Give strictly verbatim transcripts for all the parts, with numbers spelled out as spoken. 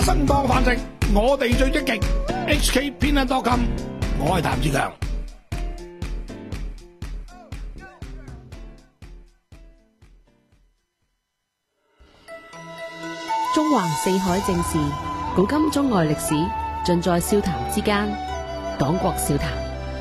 生當飯食，我哋最積極。H K 偏袒多金，我係譚志強。 中環四海正事，古今中外歷史，盡在笑談之間。黨國笑談。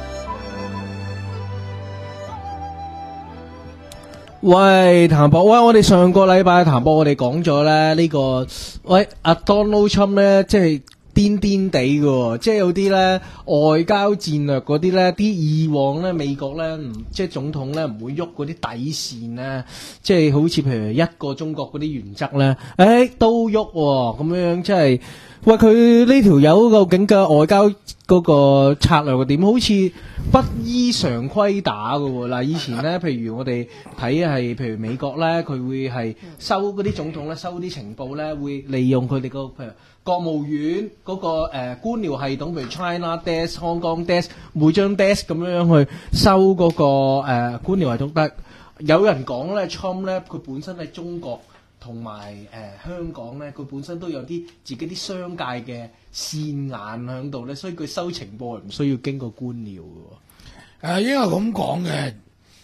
喂，譚博，喂，我哋上個禮拜譚博，我哋講咗咧呢個，喂，阿 Donald Trump 咧，即係癲癲地嘅，即係有啲咧外交戰略嗰啲咧，啲以往咧美國咧唔即係總統咧唔會喐嗰啲底線咧，即係好似譬如一個中國嗰啲原則咧，誒都喐喎，咁樣即係。喂，佢呢條友究竟嘅外交嗰個策略點？好似不依常規打㗎喎。嗱，以前咧，譬如我哋睇係，譬如美國咧，佢會係收嗰啲總統咧，收啲情報咧，會利用佢哋個譬如國務院嗰個誒官僚系統，譬如 China Desk、Hong Kong Desk，每張 desk 咁樣去收嗰個誒官僚系統。但係有人講咧，Trump 咧，佢本身喺中國。同埋誒香港咧，佢本身都有啲自己啲商界嘅線眼喺度咧，所以佢收情報係唔需要經過官僚嘅喎。 誒應該咁講嘅，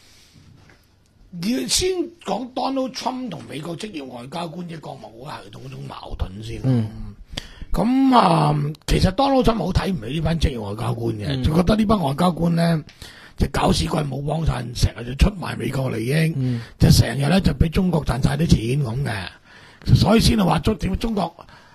要先講 Donald Trump 同美國職業外交官嘅國務系統嗰種矛盾先。嗯。咁啊、呃，其實 Donald Trump 好睇唔起呢班職業外交官嘅，就、嗯、覺得呢班外交官咧。就搞屎棍冇幫襯，成日就出賣美國利益，嗯、就成日咧就俾中國賺晒啲錢咁嘅，所以先係話中點中國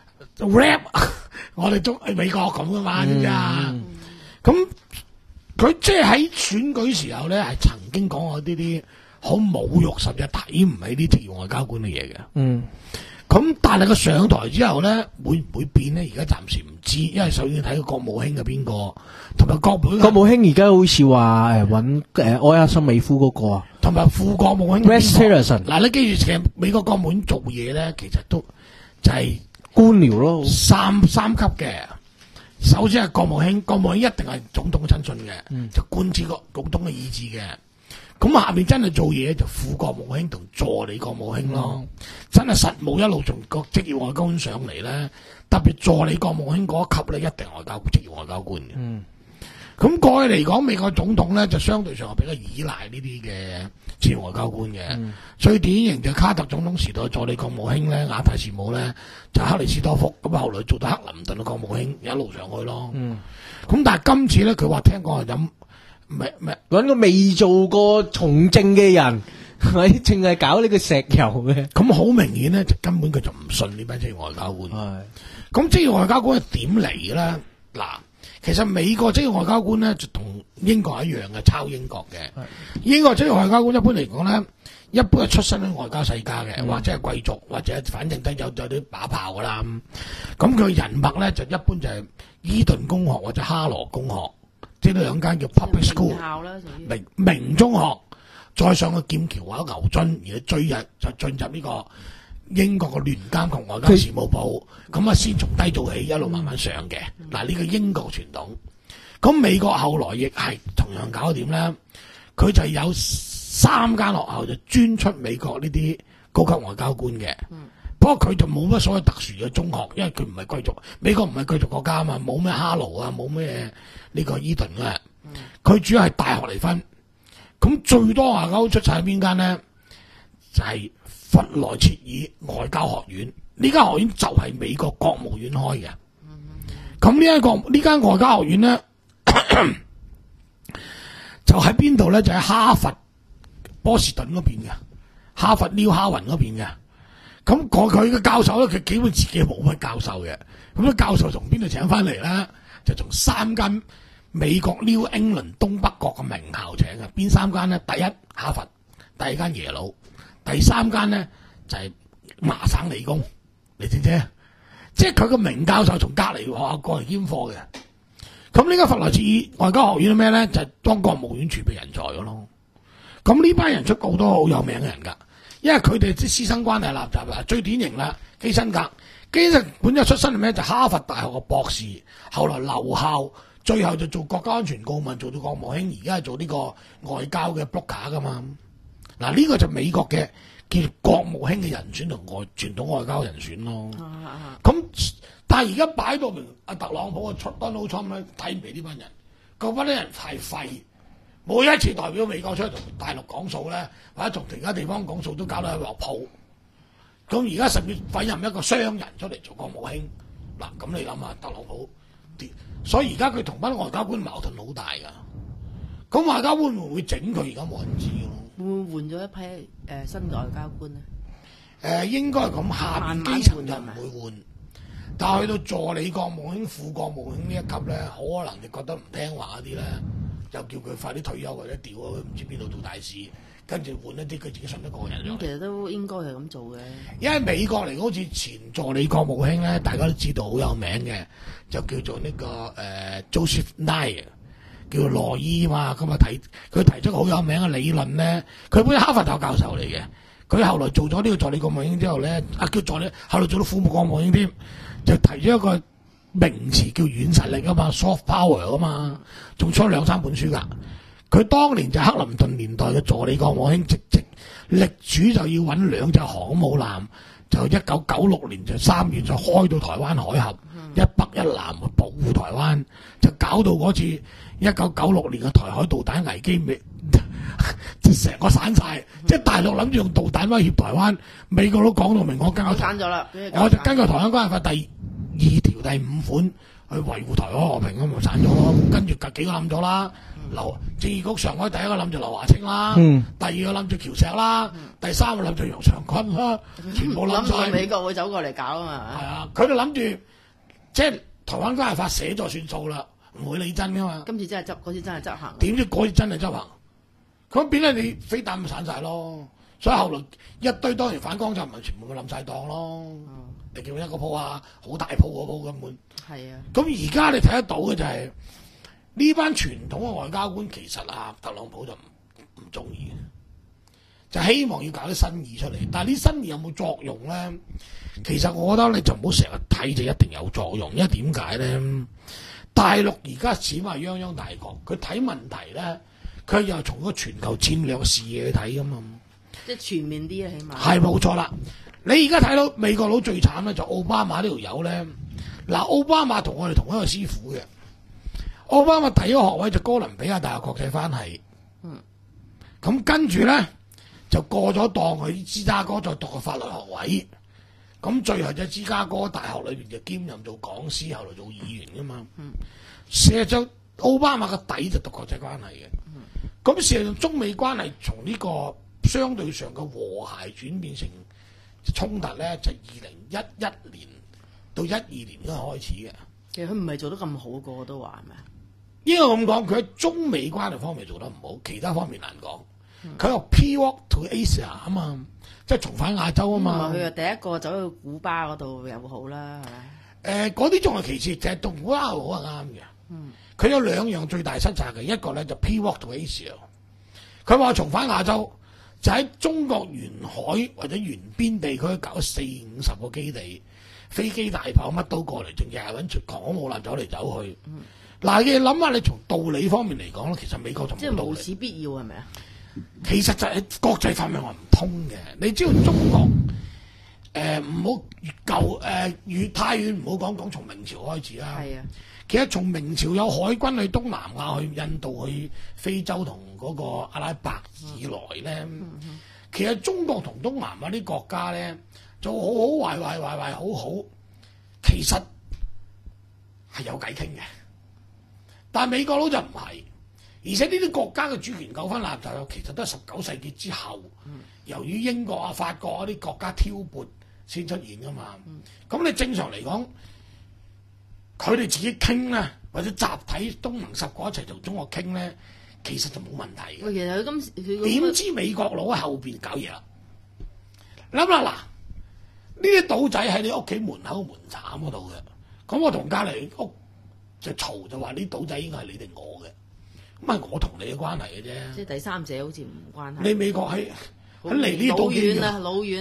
rap 我哋中美國咁噶嘛，知唔知啊？咁佢即係喺選舉時候咧，係曾經講過呢啲好侮辱，甚至睇唔起啲職業外交官嘅嘢嘅。嗯。咁但係佢上台之後咧，會唔會變咧？而家暫時唔知，因為首先睇個國務卿係邊個，同埋國務國務卿而家好似話誒揾誒埃克森美夫嗰個啊， 同埋副國務卿 Rex Tillerson。 嗱，你記住，其實美國國務院做嘢咧，其實都就係官僚咯， 三三級嘅。首先係國務卿，國務卿一定係總統親信嘅，嗯、就貫徹個總統嘅意志嘅。咁下面真係做嘢就副國務卿同助理國務卿咯，嗯、真係實務一路從個職業外交官上嚟咧，特別助理國務卿嗰一級咧，一定外交職業外交官嘅。嗯，咁過去嚟講，美國總統咧就相對上係比較依賴呢啲嘅職業外交官嘅。嗯、最典型就卡特總統時代助理國務卿咧，亞太事務咧就克里斯多福，咁後來做到克林頓嘅國務卿，一路上去咯。嗯，咁但係今次咧，佢話聽講係飲。唔係唔係， 搵個未做過從政嘅人，係咪淨係搞呢個石油嘅？ 咁好明顯咧，就根本佢就唔信呢班職業外交官。係，咁職業外交官係點嚟嘅咧？嗱，其實美國職業外交官咧就同英國一樣嘅，抄英國嘅。英國職業外交官一般嚟講咧，一般係出身喺外交世家嘅，嗯、或者係貴族，或者反正都有有啲把炮噶啦。咁佢人脈咧就一般就係伊頓公學或者哈羅公學。即係兩間叫 public school 明明中學，再上去劍橋或者牛津，而追入就進入呢個英國嘅聯監及外交事務部，咁啊先從低做起，一路慢慢上嘅。嗱呢、嗯、個英國傳統，咁美國後來亦係同樣搞掂咧，佢就有三間學校就專出美國呢啲高級外交官嘅。嗯、不過佢就冇乜所謂特殊嘅中學，因為佢唔係貴族，美國唔係貴族國家啊嘛，冇咩哈羅啊，冇咩。呢個伊頓嘅，佢主要係大學嚟分，咁最多牙鈎出晒喺邊間咧？就係、是、弗萊切爾外交學院，呢間學院就係美國國務院開嘅。咁呢一個呢間外交學院咧，就喺邊度咧？就喺哈佛波士頓嗰邊嘅，哈佛 New Haven 嗰邊嘅。咁佢佢嘅教授咧，佢基本自己冇乜教授嘅。咁啲教授從邊度請翻嚟咧？就從三間美國 New England 東北角嘅名校請嘅，邊三間咧？第一哈佛，第二間耶魯，第三間咧就係、是、麻省理工，你知唔知？即係佢個名教授從隔離學校過嚟兼課嘅。咁呢個弗萊切爾外交學院係咩咧？就係、是、當國務院儲備人才嘅咯。咁呢班人出好多好有名嘅人㗎，因為佢哋啲師生關係立雜啦。最典型啦，基辛格，基辛格本身出身係咩？就是、哈佛大學嘅博士，後來留校。最後就做國家安全顧問，做到國務卿，而家係做呢個外交嘅 broker 噶嘛。嗱，呢個就美國嘅叫國務卿嘅人選同外傳統外交人選咯。咁、 啊啊、 但係而家擺到明，阿特朗普嘅 Donald Trump 咧睇唔起呢班人，嗰班啲人太廢，每一次代表美國出去同大陸講數咧，或者同其他地方講數都搞到一鑊泡。咁而家甚至委任一個商人出嚟做國務卿，嗱咁你諗下特朗普，所以而家佢同班外交官矛盾好大㗎。咁外交官會唔會整佢？而家冇人知咯。 會唔會換咗一批誒、呃、新嘅外交官咧？ 誒、呃、應該係咁，下邊基層就唔會換，但係去到助理國務卿、副國務卿呢一級咧，可能你覺得唔聽話嗰啲咧，就叫佢快啲退休或者調咗去唔知邊度做大使，跟住換一啲佢自己信得過嘅人。 咁其實都應該係咁做嘅。因為美國嚟講，好似前助理國務卿咧，大家都知道好有名嘅，就叫做呢、這個誒、呃、Joseph Nye。叫羅伊嘛，咁啊提佢提出個好有名嘅理論咧，佢本身哈佛大學教授嚟嘅，佢後來做咗呢個助理國務卿之後咧，啊叫助理，後來做到副國務卿添，就提出一個名詞叫軟實力啊嘛 ，soft power 啊嘛，仲出咗兩三本書㗎。佢當年就克林頓年代嘅助理國務卿，直直力主就要揾兩隻航母艦，就一九九六年就三月就開到台灣海峽，嗯、一北一南去保護台灣，就搞到嗰次。一九九六年嘅台海導彈危機，未即係成個散晒，嗯、即係大陸諗住用導彈威脅台灣，美國都講到明，我根據散咗啦， 我就根據《台灣關係法》第二條第五款去維護台海和平，咁咪散咗咯。跟住幾個冧咗啦，劉政治局常委第一個冧住劉華清啦，嗯、第二個冧住喬石啦，嗯、第三個冧住楊長坤啦，全部冧晒。 美國會走過嚟搞啊嘛？ 係啊，佢就諗住即係《台灣關係法》寫咗算數啦。唔會理真噶嘛？ 今次真係執，嗰次真係執行。 點知嗰次真係執行？咁變咗你飛彈咪散晒咯。所以後來一堆當然反光就唔係全部冧晒檔咯。嗯、你叫一個鋪啊，好大鋪嗰鋪根本。係啊。咁而家你睇得到嘅就係、是、呢班傳統嘅外交官，其實啊特朗普就唔唔中意嘅，就希望要搞啲新意出嚟。但係啲新意有冇作用咧？其實我覺得你就唔好成日睇就一定有作用，因為點解咧？大陸而家始終係泱泱大國，佢睇問題咧，佢又從個全球戰略視野去睇噶嘛， 即係全面啲啊，起碼係冇錯啦。你而家睇到美國佬最慘咧，就奧巴馬呢條友咧。嗱，奧巴馬同我哋同一個師傅嘅，奧巴馬第一個學位就哥倫比亞大學國際關係，嗯，咁跟住咧就過咗檔去芝加哥再讀個法律學位。咁最後就芝加哥大學裏邊就兼任做講師，後來做議員噶嘛。嗯，事實上奧巴馬個底就讀國際關係嘅。咁、嗯、事實上中美關係從呢個相對上嘅和諧轉變成衝突咧，就二零一一年到一二年嗰個開始嘅。 其實佢唔係做得咁好，個個都話係咪啊？ 應該咁講，佢喺中美關係方面做得唔好，其他方面難講。佢又 pivot to Asia 啊嘛。即係重返亞洲啊嘛！ 佢又第一個走去古巴嗰度又好啦，係咪？誒，嗰啲仲係其次，就係同古巴好係啱嘅。嗯，佢有兩樣最大失策嘅，一個咧就 pivot to Asia。佢話重返亞洲，就喺中國沿海或者沿邊地區搞四五十個基地，飛機大炮乜都過嚟，仲日日揾住航空母艦走嚟走去。嗱、嗯，你諗下，你從道理方面嚟講咧，其實美國仲即係無此必要係咪啊？ 其實就係國際法面話唔通嘅，你知道中國誒唔好越舊誒越太遠，唔好講講從明朝開始啦。係啊，其實從明朝有海軍去東南亞、去印度、去非洲同嗰個阿拉伯以來咧，嗯嗯、其實中國同東南亞啲國家咧就好好壞壞壞壞好好，其實係有偈傾嘅，但係美國佬就唔係。而且呢啲國家嘅主權糾紛立就其實都係十九世紀之後，嗯、由於英國啊、法國嗰啲國家挑撥先出現噶嘛。咁、嗯、你正常嚟講，佢哋自己傾咧，或者集體東盟十國一齊同中國傾咧，其實就冇問題嘅。 其實佢今時點知美國佬喺後邊搞嘢啦？諗下嗱，呢啲賭仔喺你屋企門口門檻嗰度嘅，咁我同隔離屋就嘈就話呢賭仔應該係你定我嘅。咁係我同你嘅關係嘅啫， 即係第三者好似唔關係。 你美國喺喺離呢度老遠啊，老遠啊，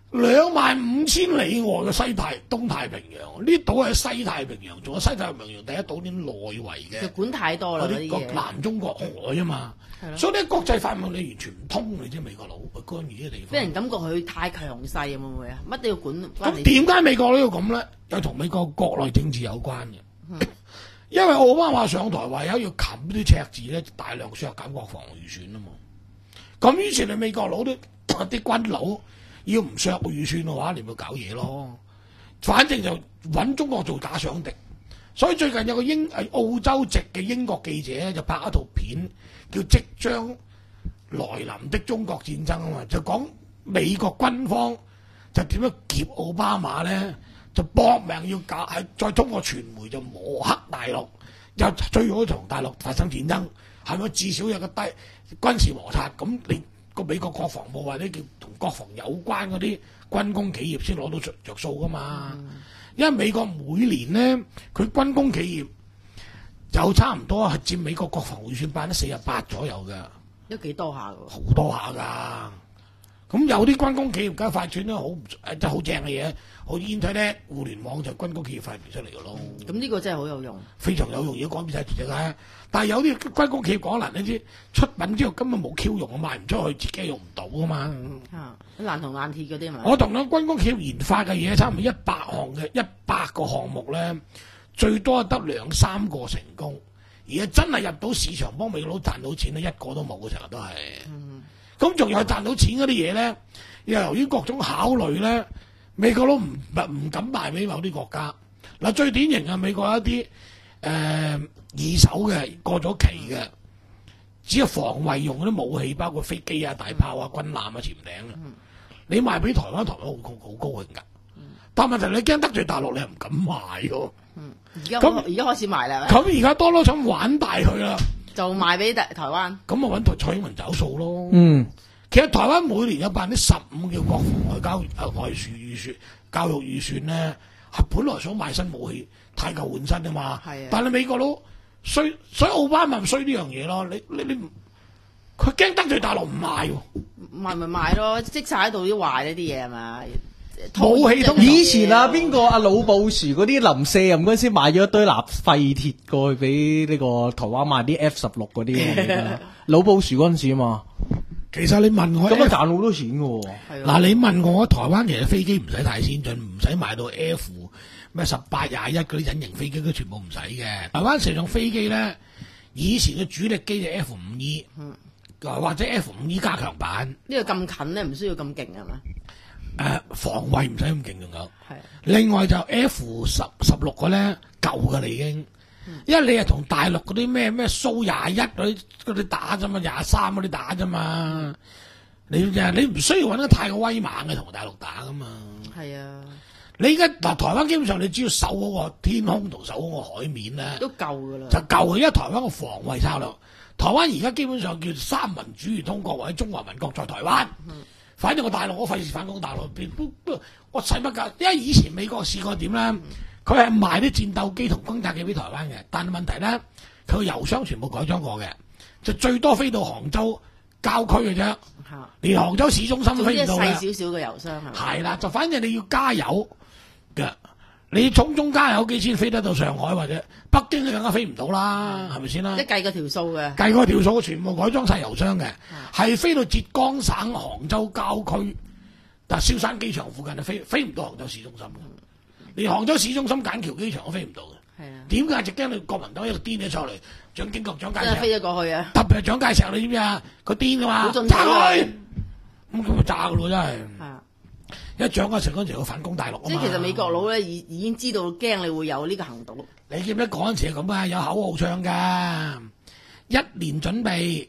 兩萬五千里外嘅西太東太平洋，呢島係西太平洋，仲有西太平洋第一島啲內圍嘅， 就管太多啦嗰啲個嗰啲嘢。 南中國海啊嘛， 係咯所以呢國際法你完全唔通，你知美國佬佢干預啲地方。 俾人感覺佢太強勢，會唔會啊？乜都要管關咁你。 點解美國佬要咁咧？又同美國國內政治有關嘅。嗯、因為奧巴馬上台話有要冚啲赤字咧，大量削減國防預算啊嘛。咁於是你美國佬都啲軍佬要唔削預算嘅話，你咪搞嘢咯。反正就揾中國做假想敵。所以最近有個英係澳洲籍嘅英國記者咧，就拍一套片叫《即將來臨的中國戰爭》啊嘛，就講美國軍方就點樣劫奧巴馬咧，就搏命要搞，係再通過傳媒就抹黑大陸，又最好同大陸發生戰爭，係咪至少有個低軍事摩擦？咁你個美國國防部或者叫同國防有關嗰啲軍工企業先攞到着着數噶嘛？嗯、因為美國每年咧，佢軍工企業有差唔多係佔美國國防預算百分之四十八左右嘅， 都幾多下㗎喎。 好多下㗎。咁有啲軍工企業梗係發展得好誒，即係好正嘅嘢，好 Internet 互聯網就軍工企業發明出嚟嘅咯。 咁呢、嗯、個真係好有用， 非常有用，而家講俾晒全世界。但係有啲軍工企業講難，你知出品之後根本冇 Q 用，賣唔出去，自己用唔到啊嘛。 啊，爛銅爛鐵嗰啲嘛。 我同兩軍工企業研發嘅嘢，差唔多一百項嘅一百個項目咧，最多得兩三個成功，而家真係入到市場幫美國佬賺到錢咧，一個都冇嘅，成日都係。咁仲、嗯、有賺到錢嗰啲嘢咧，又由於各種考慮咧，美國佬唔唔敢賣俾某啲國家。嗱，最典型嘅美國有一啲誒、呃、二手嘅過咗期嘅，只有防衛用嗰啲武器，包括飛機啊、大炮啊、軍艦啊、潛艇啊，嗯、你賣俾台灣，台灣好高好高興㗎。嗯、但問題你驚得罪大陸，你又唔敢賣喎。 而家咁而家開始賣啦。 咁而家多多想玩大佢啦， 就賣俾台台灣。咁啊揾台蔡英文找數咯。 嗯， 其實台灣每年有百分之十五嘅國防外交誒外輸預算、教育預算咧。係本來想買新武器，太舊換新啊嘛。啊但係美國佬衰，所以奧巴馬衰呢樣嘢咯。你你你，佢驚得罪大陸唔賣喎。 賣咪賣咯，積晒喺度啲壞呢啲嘢係嘛？ 武器通以前啊，邊個阿老布殊嗰啲臨卸任嗰陣時買咗一堆納廢鐵過去俾呢個台灣買啲 F 十六嗰啲。老布殊嗰陣時啊嘛。 其實你問我咁啊賺好多錢嘅喎。 嗱，你問我台灣其實飛機唔使太先進，唔使買到 F 咩十八廿一嗰啲隱形飛機，都全部唔使嘅。台灣實用飛機咧，以前嘅主力機就 F 五 E，嗯，或者 F 五 E 加強版。 呢個咁近咧，唔需要咁勁係嘛？ 誒、呃，防衛唔使咁勁仲有。係。另外就 F 十十六個咧舊嘅啦已經。因為你係同大陸嗰啲咩咩蘇廿一嗰啲嗰啲打啫嘛，廿三嗰啲打啫嘛，你你唔需要揾得太過威猛嘅同大陸打噶嘛。係啊，你而家嗱台灣基本上你只要守嗰個天空同守嗰個海面咧，都夠噶啦，就夠。因為台灣個防衛策略，台灣而家基本上叫三民主義通國或者中華民國在台灣。嗯、反正個大陸我費事反攻大陸邊，我使乜㗎？因為以前美國試過點咧。嗯佢係賣啲戰鬥機同轟炸機俾台灣嘅，但係問題咧，佢個油箱全部改裝過嘅，就最多飛到杭州郊區嘅啫，連杭州市中心都飛唔到嘅。細少少嘅油箱係咪？係啦，就反正你要加油嘅，你重重加油機先飛得到上海或者北京，你更加飛唔到啦，係咪先啦？即係計個條數嘅，計個條數全部改裝晒油箱嘅，係飛到浙江省杭州郊區，但係蕭山機場附近就飛飛唔到杭州市中心嘅。連杭州市中心筍橋機場都飛唔到嘅，係啊？點解？就驚你國民黨一個癲咗出嚟，蔣經國、蔣介石飛咗過去啊！特別係蔣介石，你知唔知啊？佢癲噶嘛，炸佢，咁佢咪炸噶咯，真係。係啊！一蔣介石嗰陣時要反攻大陸啊嘛。即係其實美國佬咧已已經知道驚你會有呢個行動。你記唔記得嗰陣時係咁啊？有口號唱噶，一年準備，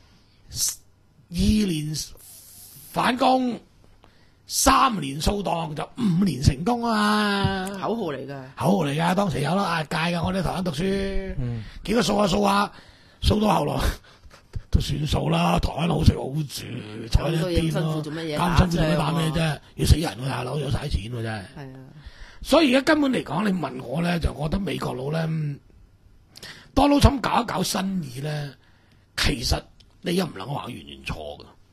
二年反攻。三年掃蕩就五年成功啊嘛！口號嚟噶，口號嚟噶，當時有啦，壓界噶，我哋喺台灣讀書，嗯、幾個數下數下，數到後來都算數啦。台灣好食好住，坐一邊咯，咁辛苦做乜嘢打咩啫？要死人喎，大佬有晒錢喎真係。係啊，所以而家根本嚟講，你問我咧，就覺得美國佬咧，Donald Trump搞一搞新意咧，其實你又唔能夠話完全錯噶。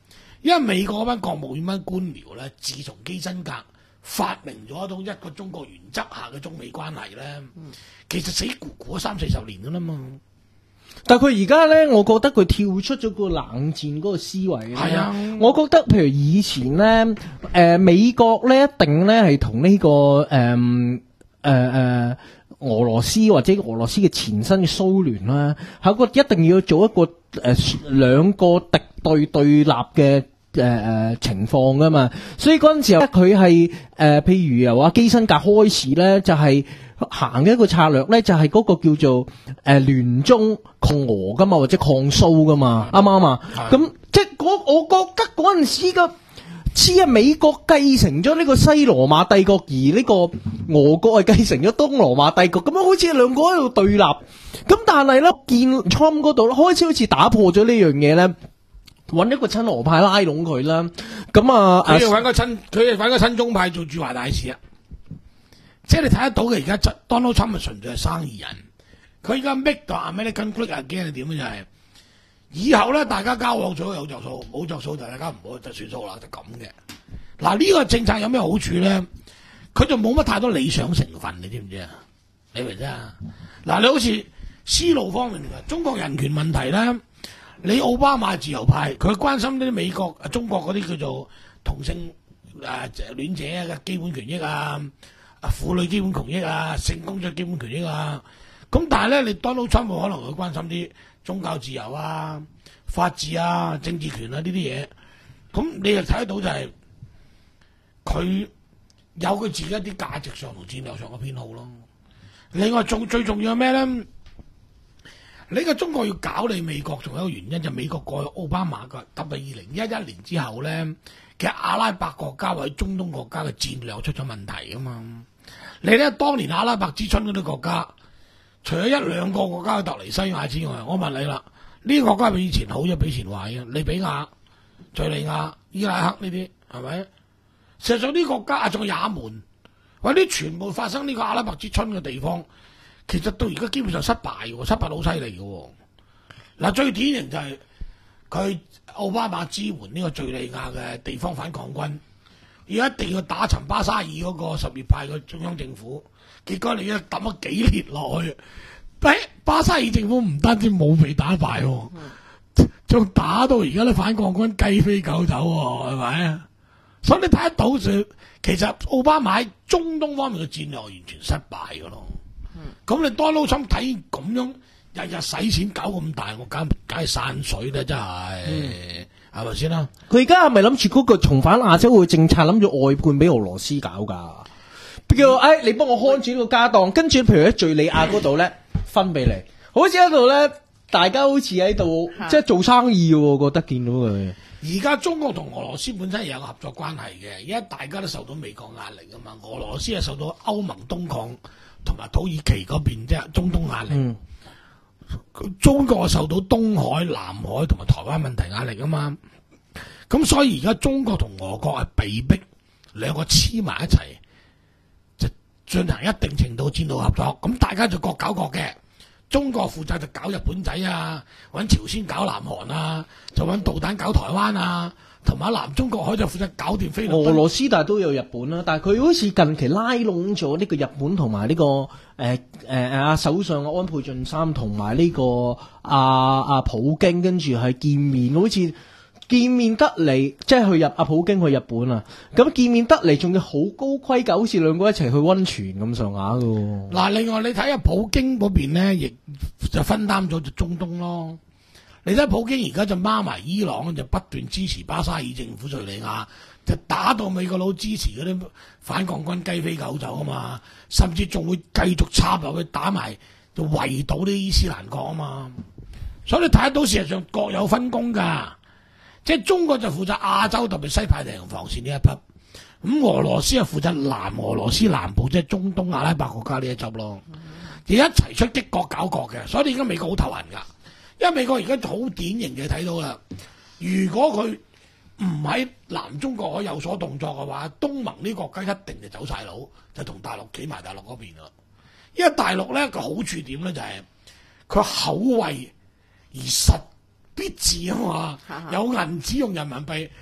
因為美國嗰班國務院班官僚咧，自從基辛格發明咗一種一個中國原則下嘅中美關係咧，嗯、其實死咕咕咗三四十年噶啦嘛。 但係佢而家咧，我覺得佢跳出咗個冷戰嗰個思維。 係啊， 我覺得譬如以前咧，誒、呃、美國咧一定咧係同呢個誒誒誒俄羅斯或者俄羅斯嘅前身嘅蘇聯啦，係一個一定要做一個誒兩、呃、個敵對對立嘅。誒誒、呃、情況噶嘛，所以嗰陣時候咧，佢係誒譬如由阿基辛格開始咧，就係、是、行嘅一個策略咧，就係、是、嗰個叫做誒聯、呃、中抗俄噶嘛，或者抗蘇噶嘛，啱唔啱啊？咁即係我我覺得嗰陣時個似係美國繼承咗呢個西羅馬帝國，而呢個俄國係繼承咗東羅馬帝國，咁樣好似兩個喺度對立。咁但係咧，見 Trump 嗰度開始好似打破咗呢樣嘢咧。揾一個親俄派拉攏佢啦，咁啊， 佢要揾個親，佢要揾個親中派做駐華大使啊！即係你睇得到嘅，而家 Donald Trump 係純粹係生意人，佢而家 make 到 American great again 係點咧？就係、是、以後咧，大家交往咗有着數，冇着數就大家唔好就算數啦，就咁嘅。嗱，呢個政策有咩好處咧？佢就冇乜太多理想成分，你知唔知啊？你明唔明啊？嗱，你好似絲路方面嘅中國人權問題咧。你奧巴馬自由派，佢關心啲美國、中國嗰啲叫做同性誒戀者嘅基本權益啊、婦女基本權益啊、性工作基本權益啊。咁但係咧，你 Donald Trump 可能會關心啲宗教自由啊、法治啊、政治權啊呢啲嘢。咁你就睇得到就係、是、佢有佢自己一啲價值上同戰略上嘅偏好咯。另外仲最重要係咩咧？你個中國要搞你美國，仲有一個原因就係、美國過去奧巴馬嘅特別二零一一年之後咧，其實阿拉伯國家或者中東國家嘅戰略出咗問題噶嘛。你咧當年阿拉伯之春嗰啲國家，除咗一兩個國家嘅突尼西亞之外，我問你啦，呢啲國家比以前好咗，比以前壞啊？利比亞、敘利亞、伊拉克呢啲係咪？事實上呢啲國家啊，仲有也門，或者全部發生呢個阿拉伯之春嘅地方。其實到而家基本上失敗嘅，失敗好犀利嘅。嗱，最典型就係佢奧巴馬支援呢個敘利亞嘅地方反抗軍，要一定要打沉巴沙爾嗰個什葉派嘅中央政府。結果你一抌咗幾年落去，誒，巴沙爾政府唔單止冇被打敗，仲打到而家啲反抗軍雞飛狗走，係咪啊？所以你睇得到，其實奧巴馬喺中東方面嘅戰略完全失敗嘅咯。咁你 Donald Trump 睇咁樣日日使錢搞咁大，我梗梗係散水啦，真係係咪先啦？ 佢而家係咪諗住嗰個重返亞洲嘅政策，諗住外判俾俄羅斯搞噶？叫誒、哎，你幫我看住呢個家當，跟住譬如喺敘利亞嗰度咧分俾你，好似喺度咧，大家好似喺度即係做生意嘅，我覺得見到佢。 而家中國同俄羅斯本身有個合作關係嘅，而家大家都受到美國壓力啊嘛，俄羅斯係受到歐盟東擴。同埋土耳其嗰邊即係中東壓力，嗯、中國受到東海、南海同埋台灣問題壓力啊嘛，咁所以而家中國同俄國係被逼兩個黐埋一齊，就進行一定程度戰略合作，咁大家就各搞各嘅。中國負責就搞日本仔啊，揾朝鮮搞南韓啊，就揾導彈搞台灣啊。同埋南中國海就負責搞掂菲律賓。 俄羅斯但係都有日本啦，但係佢好似近期拉攏咗呢個日本同埋呢個誒誒誒阿首相安倍晉三同埋呢個阿阿、啊、普京，跟住係見面，好似見面得嚟，即係去日阿普京去日本啊。咁見面得嚟仲要好高規格，好似兩個一齊去溫泉咁上下噶。 嗱，另外你睇下普京嗰邊咧，亦就分擔咗就中東咯。你睇普京而家就孖埋伊朗，就不斷支持巴沙爾政府敘利亞，就打到美國佬支持嗰啲反抗軍雞飛狗走啊嘛，甚至仲會繼續插落去打埋，就圍堵啲伊斯蘭國啊嘛。所以你睇得到事實上各有分工㗎，即係中國就負責亞洲特別西太平洋防線呢一匹，咁俄羅斯係負責南俄羅斯南部即係中東阿拉伯國家呢一執咯，而一齊出擊各搞各嘅，所以你而家美國好頭痕㗎。因為美國而家好典型嘅睇到啦，如果佢唔喺南中國海有所動作嘅話，東盟呢國家一定就走晒佬，就同大陸企埋大陸嗰邊啦。因為大陸咧個好處點咧就係、是、佢口惠而實必至啊嘛，有銀紙用人民幣，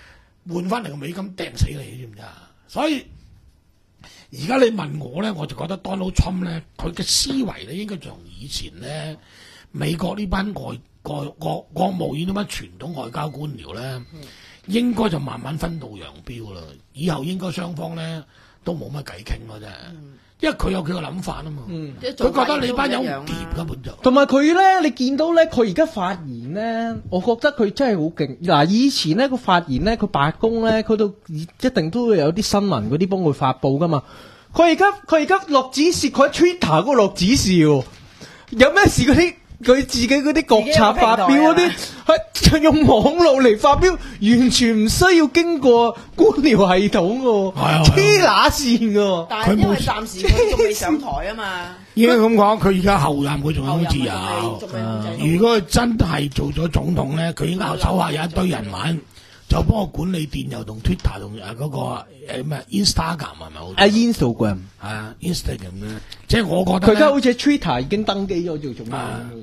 換翻嚟個美金掟死你，知唔知啊？所以而家你問我咧，我就覺得 Donald Trump 咧，佢嘅思維咧應該從以前咧美國呢班外國國國務院呢班傳統外交官僚咧，嗯、應該就慢慢分道揚鑣啦。以後應該雙方咧都冇乜偈傾咯，真係。嗯因為佢有佢個諗法啊嘛，佢、嗯、覺得你班友唔掂根本就， 同埋佢咧，你見到咧，佢而家發言咧，我覺得佢真係好勁。嗱，以前咧個發言咧，佢白宮咧，佢都一定都會有啲新聞嗰啲幫佢發佈噶嘛。佢而家佢而家落指示，佢喺 Twitter 嗰個落指示喎，有咩事嗰啲佢自己嗰啲國策發表嗰啲，係用網絡嚟發表，完全唔需要經過官僚系統嘅，黐乸線嘅。 但係因為暫時佢仲未上台啊嘛。 應該咁講，佢而家後任佢仲有自由。如果佢真係做咗總統咧，佢應該手下有一堆人揾，就幫我管理電郵同 Twitter 同誒嗰個誒咩 Instagram 係咪好？啊 Instagram 係啊 Instagram 咧，即係我覺得佢而家好似 Twitter 已經登記咗做總統。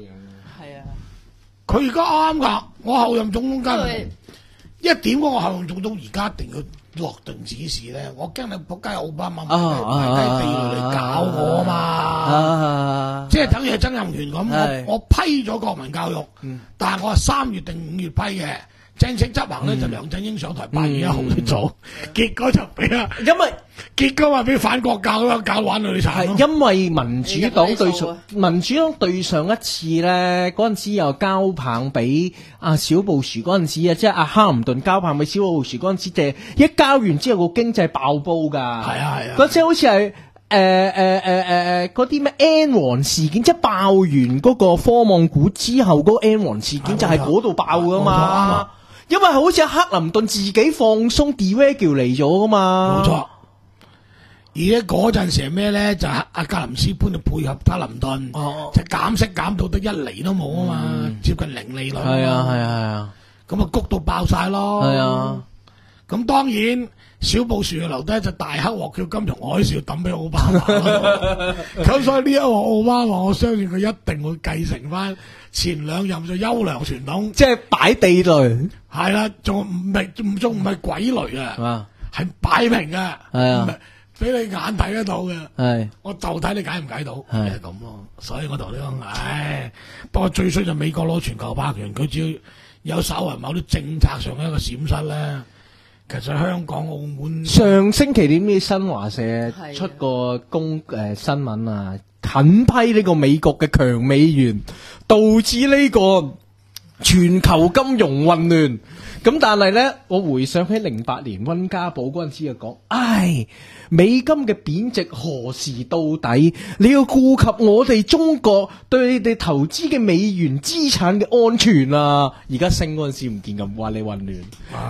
佢而家啱㗎，我後任總統跟一點嗰個後任總統而家一定要落定指示咧，我驚你仆街奧巴馬埋低地嚟搞我嘛，啊、即係等於曾蔭權咁，我我批咗國民教育，嗯、但係我係三月定五月批嘅。正式執行咧就梁振英上台八月一號去做，嗯、結果就俾啊，因為結果話俾反國教咁樣搞玩到你慘。 係因為民主黨對上民主黨對上一次咧，嗰陣時又交棒俾阿小布殊嗰陣時啊，即係阿哈林頓交棒俾小布殊嗰陣時，即係一交完之後個經濟爆煲㗎。係啊係啊， 嗰次好似係。誒誒誒誒誒嗰啲咩 N 王事件，即係爆完嗰個科網股之後，嗰、嗰個 N 王事件就係嗰度爆噶嘛。因為好似克林頓自己放鬆 deregulate 嚟咗噶嘛。冇錯。 而且嗰陣時係咩咧？就係阿格林斯潘就配合克林頓，哦、就減息減到得一厘都冇啊嘛，嗯、接近零利率。係啊係啊係啊。 咁啊谷到爆晒咯。係啊。咁當然。小布殊留低一隻大黑鑊叫金融海嘯抌俾奧巴馬，咁所以呢一鑊奧巴馬，我相信佢一定會繼承翻前兩任嘅優良傳統， 即係擺地雷， 係啦，仲唔係仲仲唔係鬼雷啊，係擺明嘅，係啊，俾你眼睇得到嘅，係，我就睇你解唔解到，係咁咯。所以我同你講，唉，不過最衰就美國攞全球霸權，佢只要有稍為某啲政策上嘅一個閃失咧。其實香港、澳門上星期點知新華社出個公誒、呃、新聞啊，狠批呢個美國嘅強美元，導致呢個全球金融混亂。咁但係咧，我回想起零八年溫家寶嗰陣時就講，唉，美金嘅貶值何時到底？你要顧及我哋中國對你哋投資嘅美元資產嘅安全啊！而家升嗰陣時唔見咁話你混亂。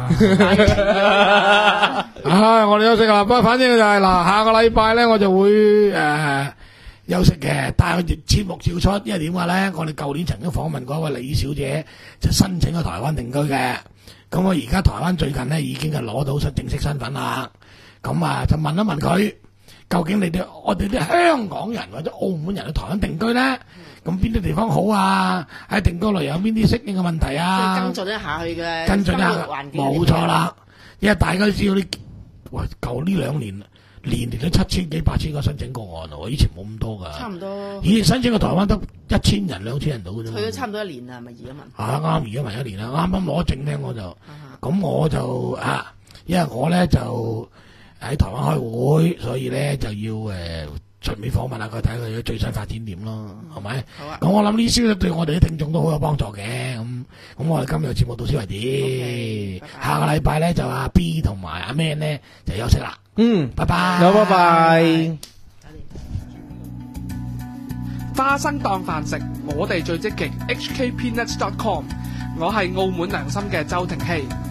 唉，我哋休息啦。不過反正就係、是、嗱，下個禮拜咧我就會誒、呃、休息嘅，但係節目照出，因為點話咧？我哋舊年曾經訪問過一位李小姐，就申請咗台灣定居嘅。咁我而家台灣最近咧已經係攞到出正式身份啦，咁啊就問一問佢，究竟你哋我哋啲香港人或者澳門人去台灣定居咧，咁邊啲地方好啊？喺定居內有邊啲適應嘅問題啊？ 跟進一下去嘅， 跟進一下，冇錯啦。因為大家都知道啲，喂，舊呢兩年年年都七千幾、八千個申請個案喎，以前冇咁多噶。 差唔多。 以前申請個台灣得一千人、兩千人到嘅啫。 去咗差唔多一年啦，係咪而家問？ 啊，啱而家問一年啦，啱啱攞證咧，我就，咁、啊、我就啊，因為我咧就喺台灣開會，所以咧就要誒順便訪問下佢，睇佢最新發展點咯，係咪、嗯？好啊。咁我諗呢啲消息對我哋啲聽眾都好有幫助嘅，咁咁我哋今日節目到此為止。Okay, 下個禮拜咧就阿 B 同埋阿 Man 咧就休息啦。嗯，拜拜。 好，拜拜。 花生當飯食，我哋最積極。H K Peanuts dot com， 我係澳門良心嘅周庭希。